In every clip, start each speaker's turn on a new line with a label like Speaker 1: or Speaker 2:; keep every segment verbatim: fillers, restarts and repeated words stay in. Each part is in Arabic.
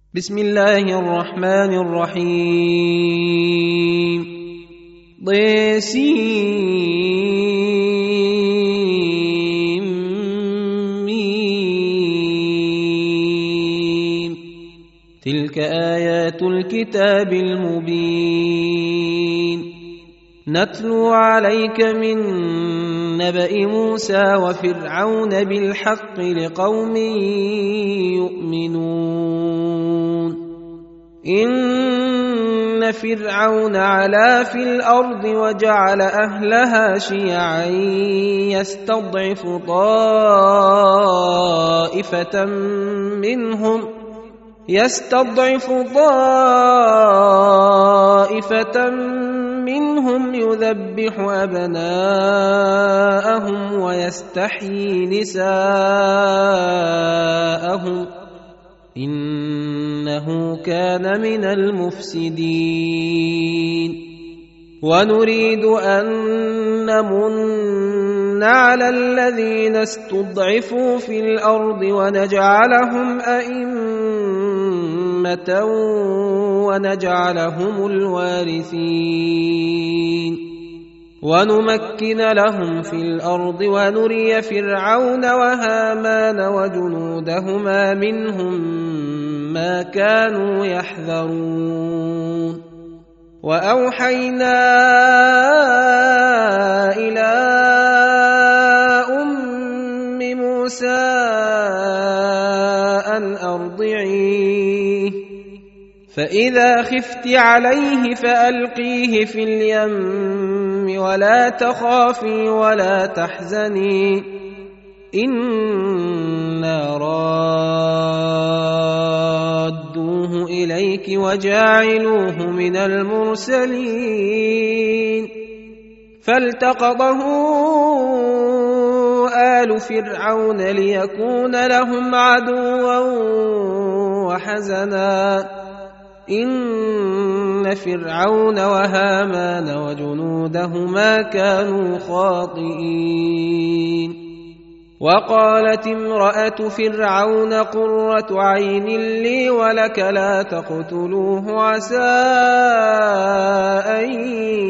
Speaker 1: بسم الله الرحمن الرحيم. ضيسيم تلك آيات الكتاب المبين نتلو عليك من نبأ موسى وفرعون بالحق لقوم يؤمنون. إن فرعون علا في الأرض وجعل أهلها شيعا يستضعف طائفة منهم يستضعف طائفة منهم يذبح أبناءهم ويستحيي نساءهم إنه كان من المفسدين. ونريد أن نمن على الذين استضعفوا في الأرض ونجعلهم أئمة ونجعلهم الوارثين ونمكن لهم في الأرض ونري فرعون وهامان وجنودهما منهم ما كانوا يحذرون. وأوحينا إلى أم موسى أن أرضعيه فإذا خفت عليه فألقيه في اليم ولا تخافي ولا تحزني إنا رادوه إليك وجاعلوه من المرسلين. فالتقطه آل فرعون ليكون لهم عدوا وحزنا إن فرعون وهامان وجنودهما كانوا خاطئين. وقالت امرأة فرعون قرة عين لي ولك لا تقتلوه عسى أن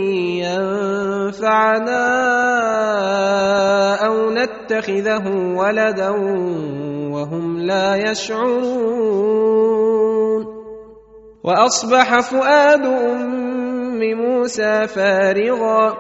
Speaker 1: ينفعنا أو نتخذه ولدا وهم لا يشعرون. وأصبح فؤاد أم موسى فارغا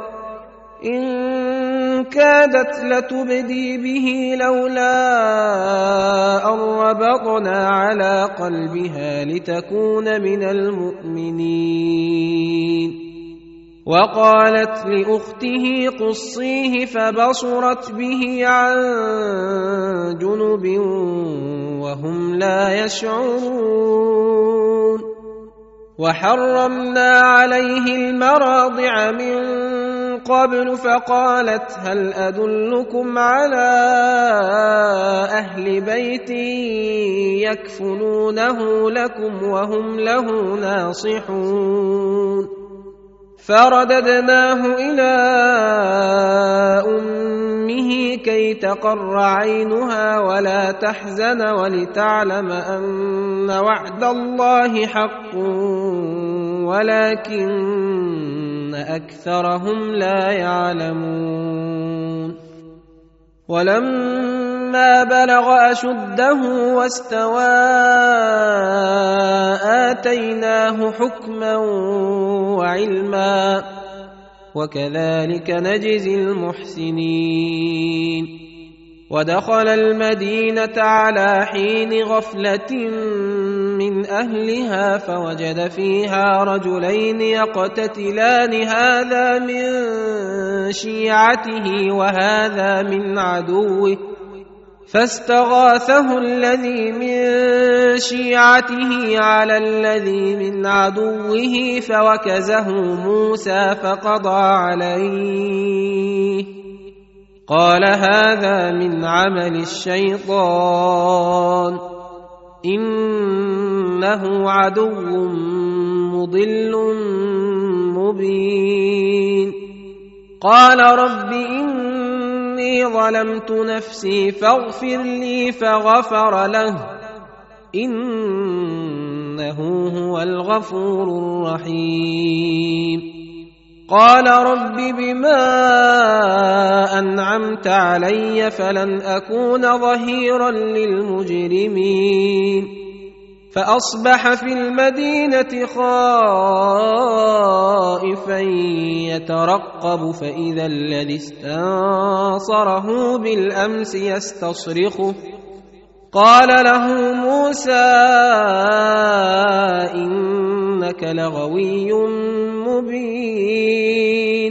Speaker 1: إن كادت لتبدي به لولا أن ربطنا على قلبها لتكون من المؤمنين. وقالت لأخته قصيه فبصرت به عن جنب وهم لا يشعرون. وحرمنا عليه المراضع من قبل فقالت هل أدلكم على أهل بيت يكفلونه لكم وهم له ناصحون. فرددناه إلى أمه كي تقر عينها ولا تحزن ولتعلم أن وعد الله حق ولكن أكثرهم لا يعلمون. ولما بلغ أشده واستوى آتيناه حكما وعلما وكذلك نجزي المحسنين. ودخل المدينة على حين غفلة من أهلها فوجد فيها رجلين يقتتلان هذا من شيعته وهذا من عدوه فاستغاثه الذي من شيعته على الذي من عدوه فوكزه موسى فقضى عليه قال هذا من عمل الشيطان إنه عدو مضل مبين. قال رب إني ظلمت نفسي فاغفر لي فغفر له إنه إنه هو الغفور الرحيم قال رب بما أنعمت علي فلن أكون ظهيرا للمجرمين فأصبح في المدينة خائفا يترقب فإذا الذي استنصره بالأمس يستصرخه قال له موسى إنك لغوي مبين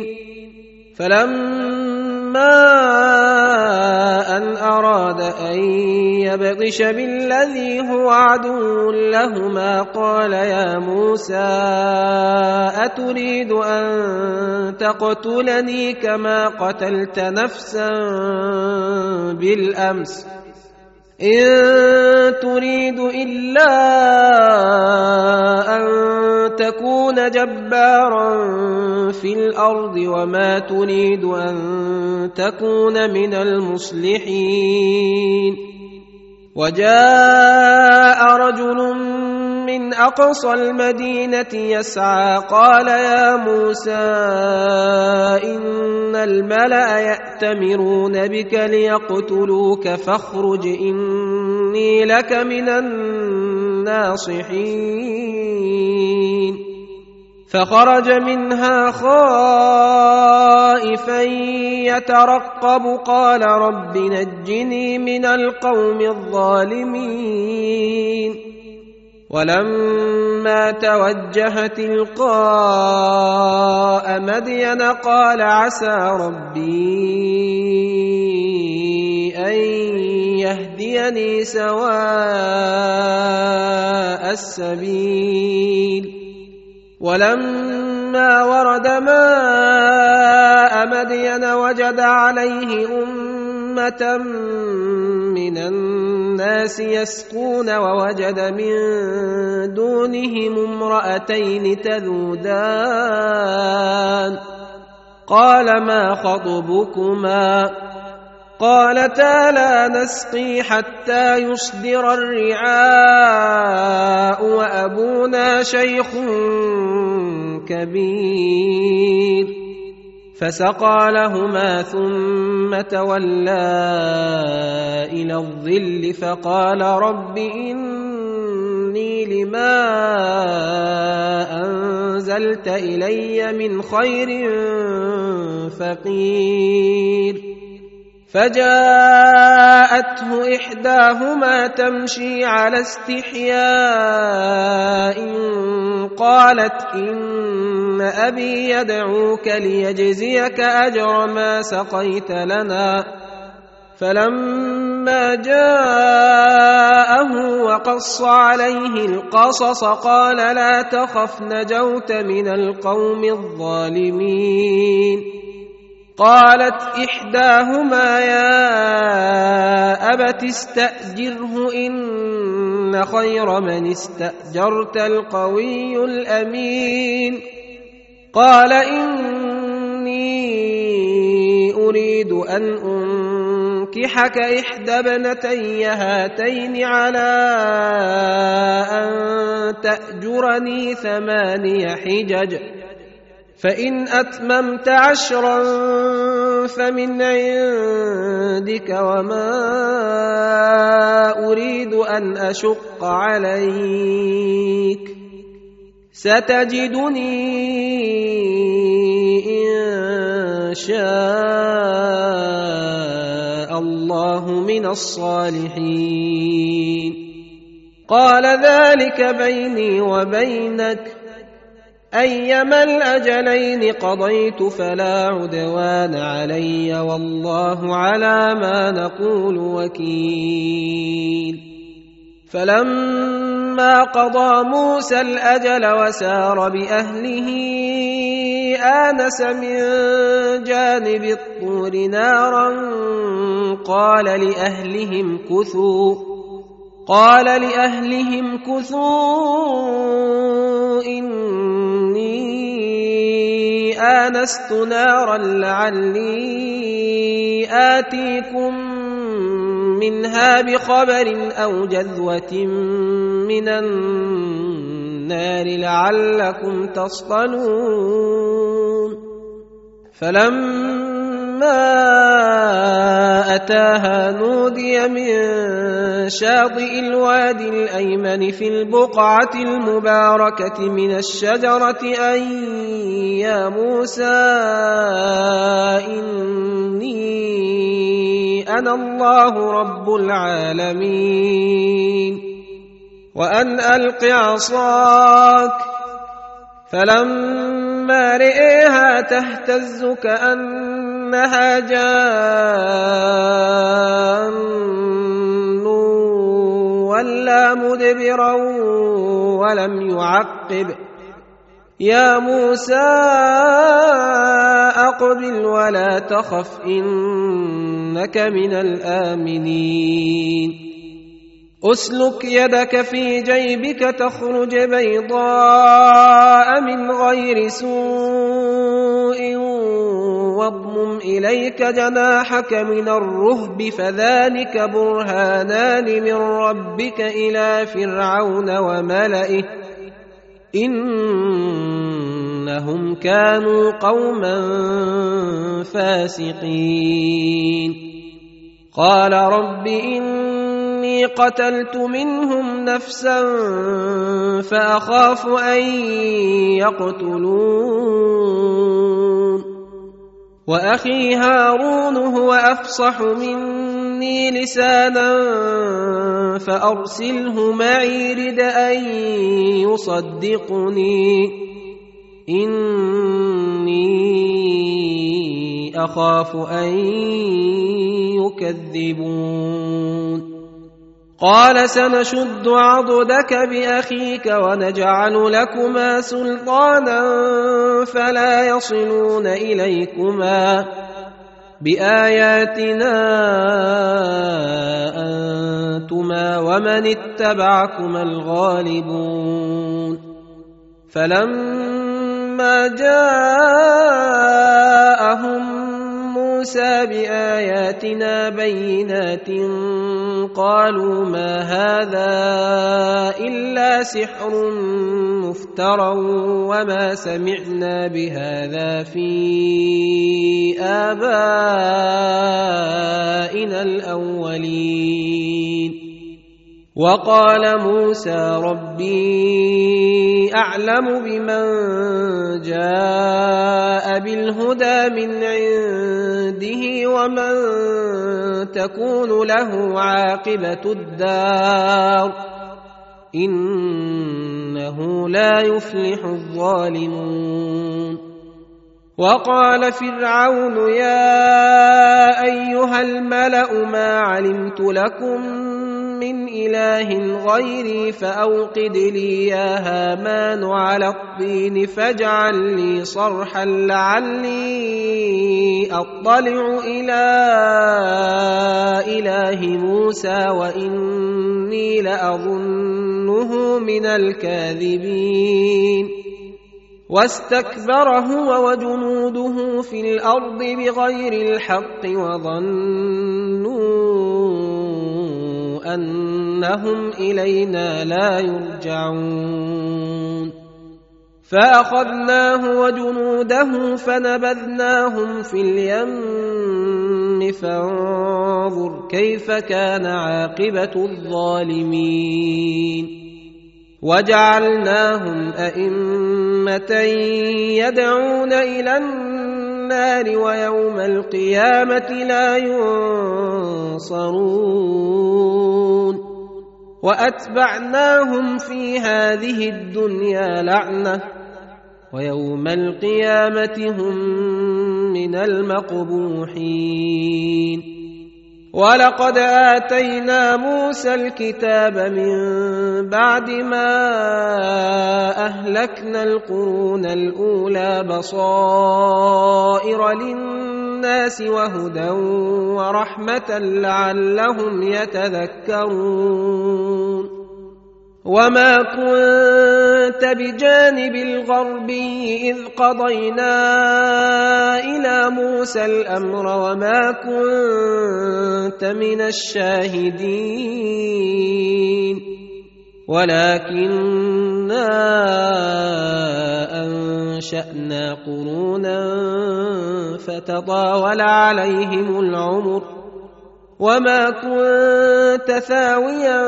Speaker 1: فلما أن أراد أن يبطش بالذي هو عدو لهما قال يا موسى أتريد أن تقتلني كما قتلت نفسا بالأمس إن تريد إلا أن تكون جبارا في الأرض وما تريد أن تكون من المصلحين وجاء رجل من أقصى المدينة يسعى قال يا موسى إن الملأ يأتمرون بك ليقتلوك فاخرج إني لك من الناصحين فخرج منها خائفا يترقب قال رب نجني من القوم الظالمين ولما توجه تلقاء مدين قال عسى ربي أن يهديني سواء السبيل ولما ورد ماء مدين وجد عليه أمة من الناس يسقون ووجد من دونهم امرأتين تذودان قال ما خطبكما قالتا لا نسقي حتى يصدر الرعاء وأبونا شيخ كبير فسقى لهما ثم تولى إلى الظل فقال رب إني لما أنزلت إلي من خير فقير فجاءته إحداهما تمشي على استحياء قالت إن أبي يدعوك ليجزيك أجر ما سقيت لنا فلما جاءه وقص عليه القصص قال لا تخف نجوت من القوم الظالمين قالت إحداهما يا أبت استأجره إن خير من استأجرت القوي الأمين قال إني أريد أن أنكحك إحدى ابنتي هاتين على أن تأجرني ثماني حجج فإن أتممت عشرا فمن عندك وما أريد أن أشق عليك ستجدني إن شاء الله من الصالحين قال ذلك بيني وبينك أيما الأجلين قضيت فلا عدوان علي والله على ما نقول وكيل فلما قضى موسى الأجل وسار بأهله آنس من جانب الطور نارا قال لأهلهم كثوا قال لأهلهم كثوا إني آنست نارا لعلي آتيكم منها بخبر أو جذوة من النار النار لعلكم تصطلون فلما أتاها نودي من شاطئ الوادي الأيمن في البقعة المباركة من الشجرة أن يا موسى إني أنا الله رب العالمين وأن ألق عصاك فلما رئيها تهتز كأنها جان ولا مدبرا ولم يعقب يا موسى أقبل ولا تخف إنك من الآمنين أسلك يدك في جيبك تخرج بيضاء من غير سوء واضمم إليك جناحك من الرهب فذلك برهانان من ربك إلى فرعون وملئه إنهم كانوا قوما فاسقين قال رب إني قتلت منهم نفسا فأخاف أن يقتلون وأخي هارون هو أفصح مني لسانا فأرسله معي رد أن يصدقني إني أخاف أن يكذبون قال سنشد عضدك بأخيك ونجعل لكما سلطانا فلا يصلون إليكما بآياتنا أنتما ومن اتبعكما الغالبون فلما جاءهم موسى بآياتنا بينات قالوا ما هذا إلا سحر مفترى وما سمعنا بهذا في آبائنا الأولين وقال موسى ربي أعلم بمن جاء بالهدى من عنده ومن تكون له عاقبة الدار إنه لا يفلح الظالمون وقال فرعون يا أيها الملأ ما علمت لكم من إله غيري فأوقد لي يا هامان على الطين فاجعل لي صرحا لعلي أطلع إلى إله موسى وإني لأظنه من الكاذبين واستكبر هو وجنوده في الأرض بغير الحق وظنوا أنهم إلينا لا يرجعون فأخذناه وجنوده فنبذناهم في اليم فانظر كيف كان عاقبة الظالمين وجعلناهم أئمة يدعون إلى النار ويوم القيامة لا ينصرون وأتبعناهم في هذه الدنيا لعنة ويوم القيامة هم من المقبوحين ولقد آتينا موسى الكتاب من بعد ما أهلكنا القرون الأولى بصائر للناس وهدى ورحمة لعلهم يتذكرون وما كنت بجانب الغربي إذ قضينا إلى موسى الأمر وما كنت من الشاهدين ولكن أنشأنا قرونا فتطاول عليهم العمر وما كنت ثاويا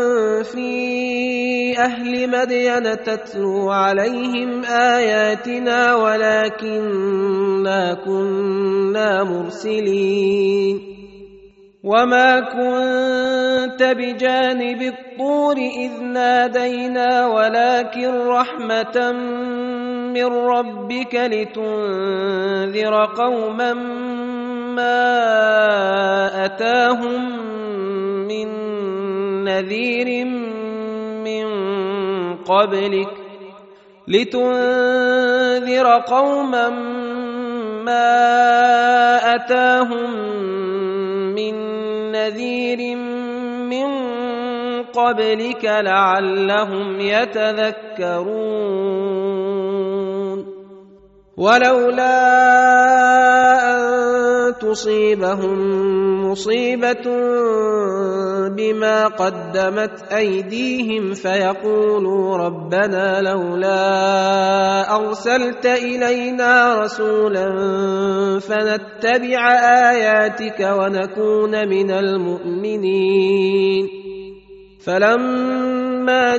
Speaker 1: في أهل مدين تتلو عليهم آياتنا ولكننا كنا مرسلين وما كنت بجانب الطور إذ نادينا ولكن رحمة من ربك لتنذر قوما ما أتاهم من نذير من قبلك لتنذر قوما ما أتاهم من نذير من قبلك لعلهم يتذكرون ولولا أن تصيبهم مصيبة بما قدمت أيديهم فيقولوا ربنا لولا أرسلت إلينا رسولا فنتبع آياتك ونكون من المؤمنين فلما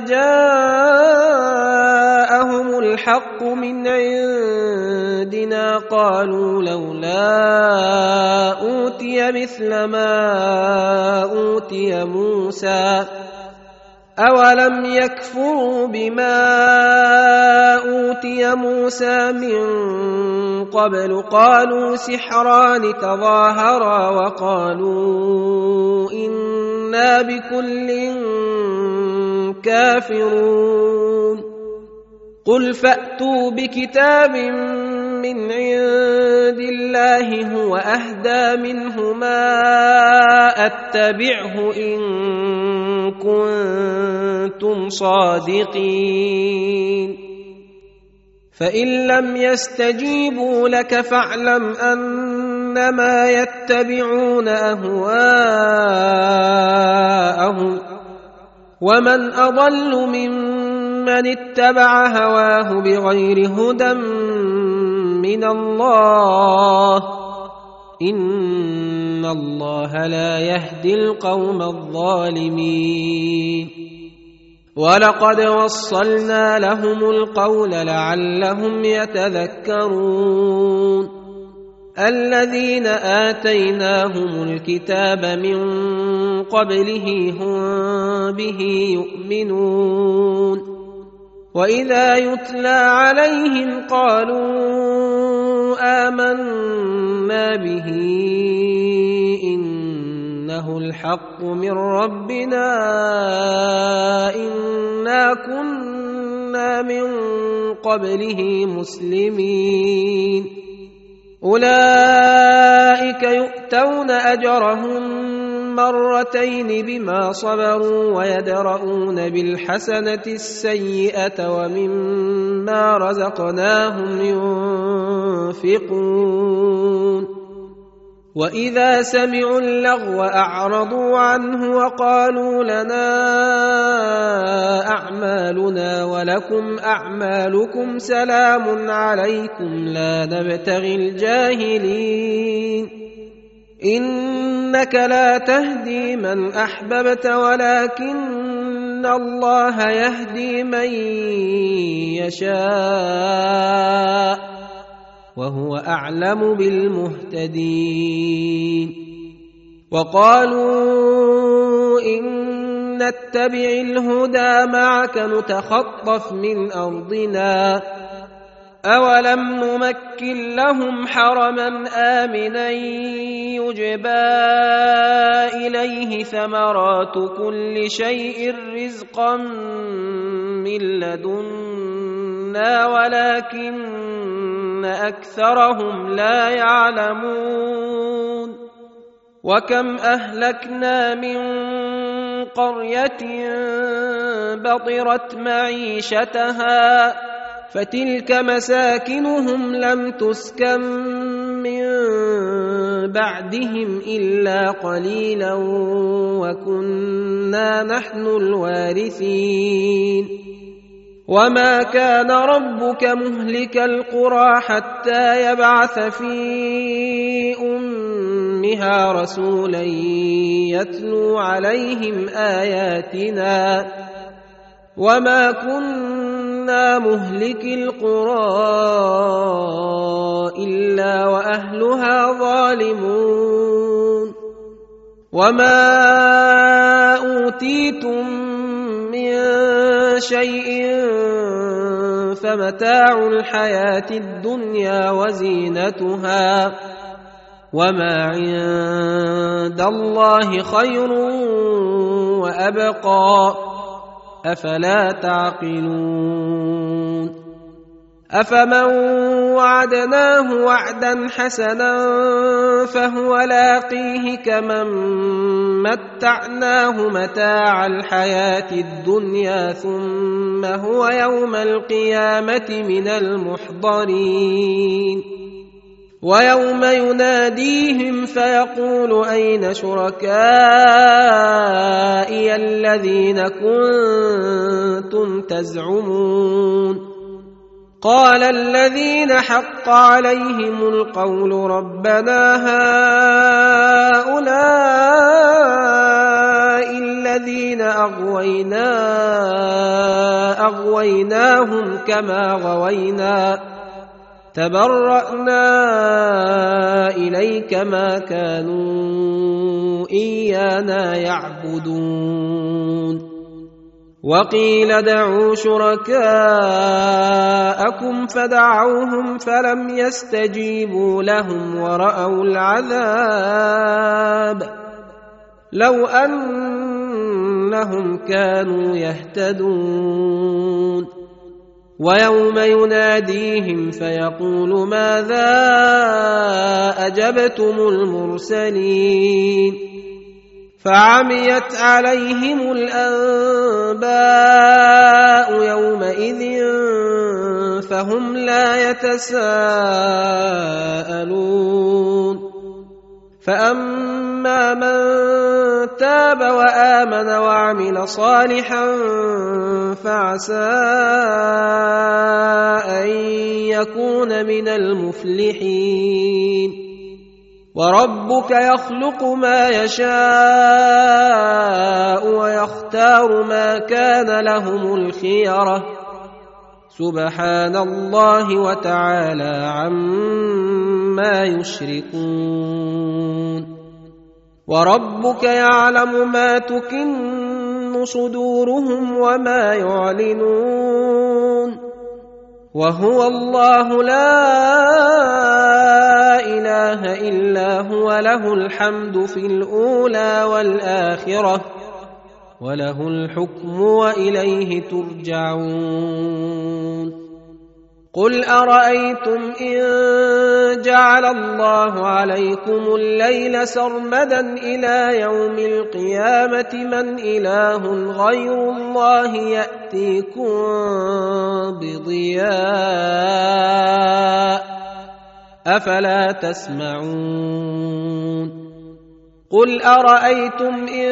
Speaker 1: جاءهم الحق من عندنا قالوا لولا أوتي مثل ما أوتي موسى أولم يكفروا بما أوتي موسى من قبل قالوا سحران تظاهرا وقالوا إنا بكل كافرون قل فأتوا بكتاب من عند الله هو أهدى منهما أتبعه إن كنتم صادقين فإن لم يستجيبوا لك فاعلم أنما يتبعون أهواءهم ومن أضل ممن اتبع هواه بغير هدى من الله إن الله لا يهدي القوم الظالمين ولقد وصلنا لهم القول لعلهم يتذكرون الذين آتيناهم الكتاب من قبله هم به يؤمنون وإذا يتلى عليهم قالوا آمنا به إنه الحق من ربنا إنا كنا من قبله مسلمين أولئك يؤتون أجرهم مرتين بما صبروا ويدرؤون بالحسنة السيئة ومما رزقناهم ينفقون وإذا سمعوا اللغو أعرضوا عنه وقالوا لنا أعمالنا ولكم أعمالكم سلام عليكم لا نبتغي الجاهلين إنك لا تهدي من أحببت ولكن الله يهدي من يشاء وهو أعلم بالمهتدين وقالوا إن نتبع الهدى معك نتخطف من أرضنا أولم نمكن لهم حرما آمنا يجبى إليه ثمرات كل شيء رزقا من لدنا ولكن أكثرهم لا يعلمون وكم أهلكنا من قرية بطرت معيشتها فتلك مساكنهم لم تسكن من بعدهم إلا قليلا وكنا نحن الوارثين وما كان ربك مهلك القرى حتى يبعث في أمها رسولا يتلو عليهم آياتنا وما كنا مهلك القرى إلا وأهلها ظالمون وما أوتيتم من شيء فمتاع الحياة الدنيا وزينتها وما عند الله خير وأبقى أفلا تعقلون أفمن وعدناه وعدا حسنا فهو لاقيه كمن متعناه متاع الحياة الدنيا ثم هو يوم القيامة من المحضرين ويوم يناديهم فيقول أين شركائي الذين كنتم تزعمون قال الذين حق عليهم القول ربنا هؤلاء الذين أغوينا أغويناهم كما غوينا تبرأنا إليك ما كانوا إيانا يعبدون وقيل ادعوا شركاءكم فدعوهم فلم يستجيبوا لهم ورأوا العذاب لو أنهم كانوا يهتدون ويوم يناديهم فيقول ماذا أجبتم المرسلين فعميت عليهم الأنباء يومئذ فهم لا يتساءلون فأما من تاب وآمن وعمل صالحا فعسى أن يكون من المفلحين وربك يخلق ما يشاء ويختار ما كان لهم الخيرة سبحان الله وتعالى عما يشركون وربك يعلم ما تكن صدورهم وما يعلنون وهو الله لا إله إلا هو له الحمد في الأولى والآخرة وله الحكم وإليه ترجعون قل أرأيتم إن جعل الله عليكم الليل سرمدا إلى يوم القيامة من إله غير الله يأتيكم بضياء أفلا تسمعون قل أرأيتم إن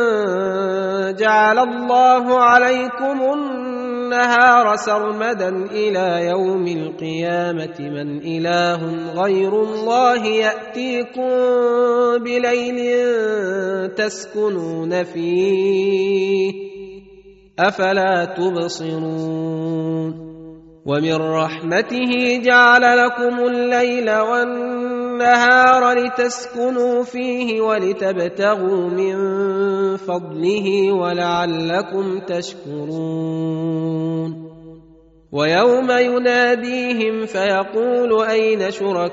Speaker 1: جعل الله عليكم النهار سرمدا إلى يوم القيامة من إله غير الله يأتيكم بليل تسكنون فيه أفلا تبصرون ومن رحمته جعل لكم الليل والنهار لتسكنوا فيه ولتبتغوا من فضله ولعلكم تشكرون ويوم يناديهم فيقول أين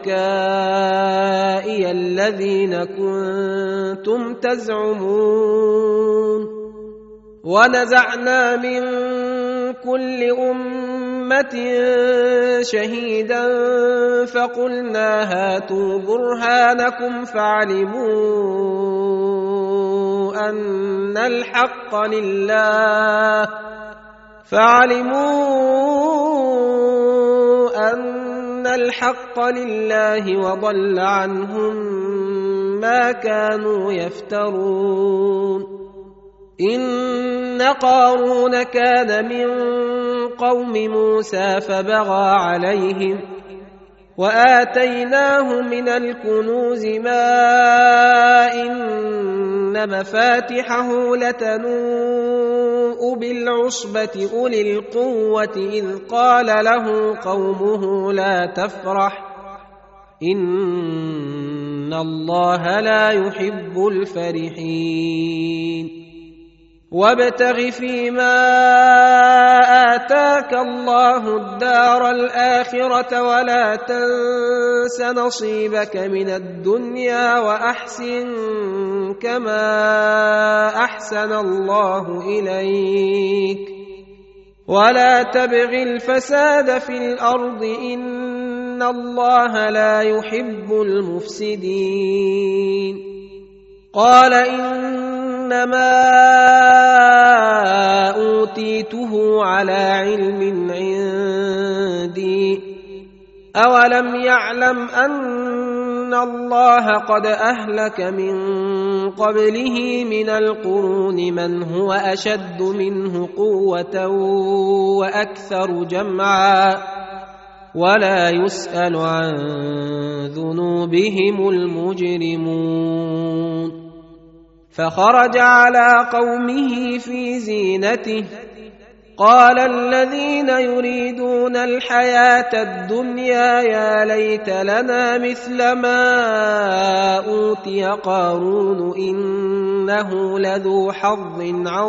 Speaker 1: شركائي الذين كنتم تزعمون ونزعنا من كل أمة شهيدا فقلنا هاتوا برهانكم فعلموا أن الحق لله فعلموا أن الحق لله وضل عنهم ما كانوا يفترون إن قارون كان من قوم موسى فبغى عليهم وآتيناه من الكنوز ما إن مفاتحه لتنوء بالعصبة أولي القوة إذ قال له قومه لا تفرح إن الله لا يحب الفرحين وابتغ فيما آتاك الله الدار الآخرة ولا تنس نصيبك من الدنيا وأحسن كما أحسن الله إليك ولا تبغ الفساد في الأرض إن الله لا يحب المفسدين قال إنما أوتيته على علم عندي أولم يعلم أن الله قد أهلك من قبله من القرون من هو أشد منه قوة وأكثر جمعا ولا يسأل عن ذنوبهم المجرمون فخرج على قومه في زينته قال الذين يريدون الحياة الدنيا يا ليت لنا مثل ما أوتي قارون إنه لذو حظ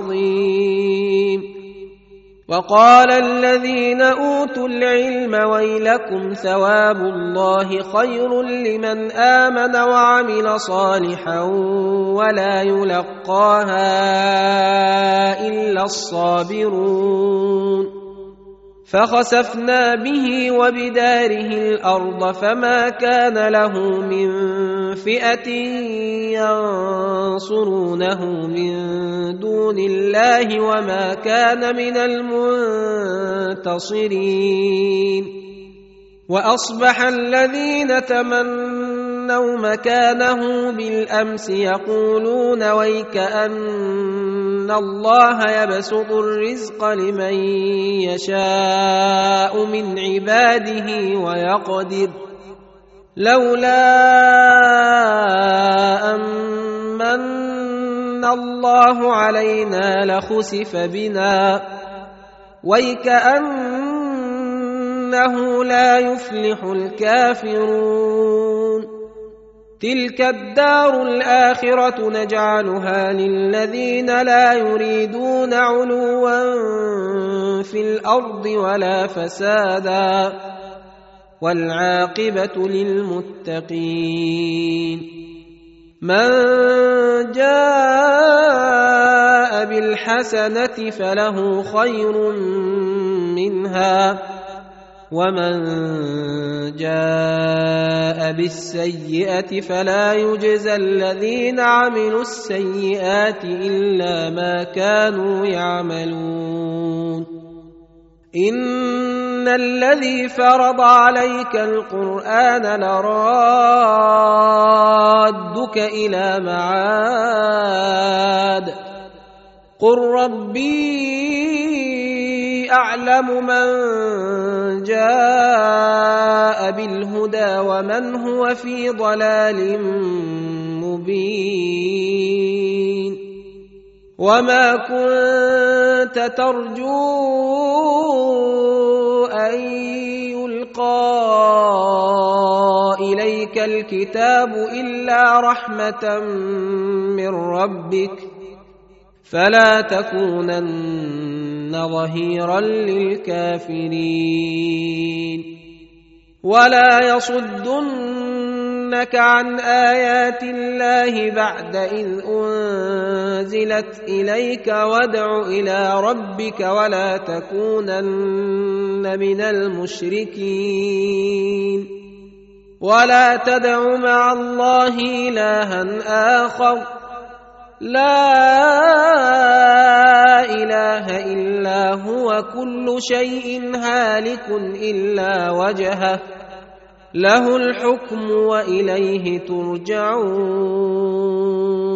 Speaker 1: عظيم وقال الذين أوتوا العلم ويلكم ثواب الله خير لمن آمن وعمل صالحا ولا يلقاها إلا الصابرون فخسفنا به وبداره الأرض فما كان له من فئة ينصرونه من دون الله وما كان من المنتصرين وأصبح الذين تمنوا مكانه بالأمس يقولون ويك أن الله يبسط الرزق لمن يشاء من عباده ويقدر لولا أمن الله علينا لخسف بنا ويكأنه لا يفلح الكافرون تلك الدار الآخرة نجعلها للذين لا يريدون علوا في الأرض ولا فسادا والعاقبة للمتقين من جاء بالحسنة فله خير منها ومن جاء بالسيئة فلا يجزى الذين عملوا السيئات إلا ما كانوا يعملون إن الذي فرض عليك القرآن لرادك إلى معاد قل ربي أعلم من جاء بالهدى ومن هو في ضلال مبين وما كنت ترجو أن يلقى إليك الكتاب إلا رحمة من ربك فلا تكونن ظهيرا للكافرين ولا يصدنك عن آيات الله بعد إذ أنزلت إليك وادع إلى ربك ولا تكونن من المشركين ولا تدع مع الله إلها آخر لا إله إلا هو كل شيء هالك إلا وجهه له الحكم وإليه ترجعون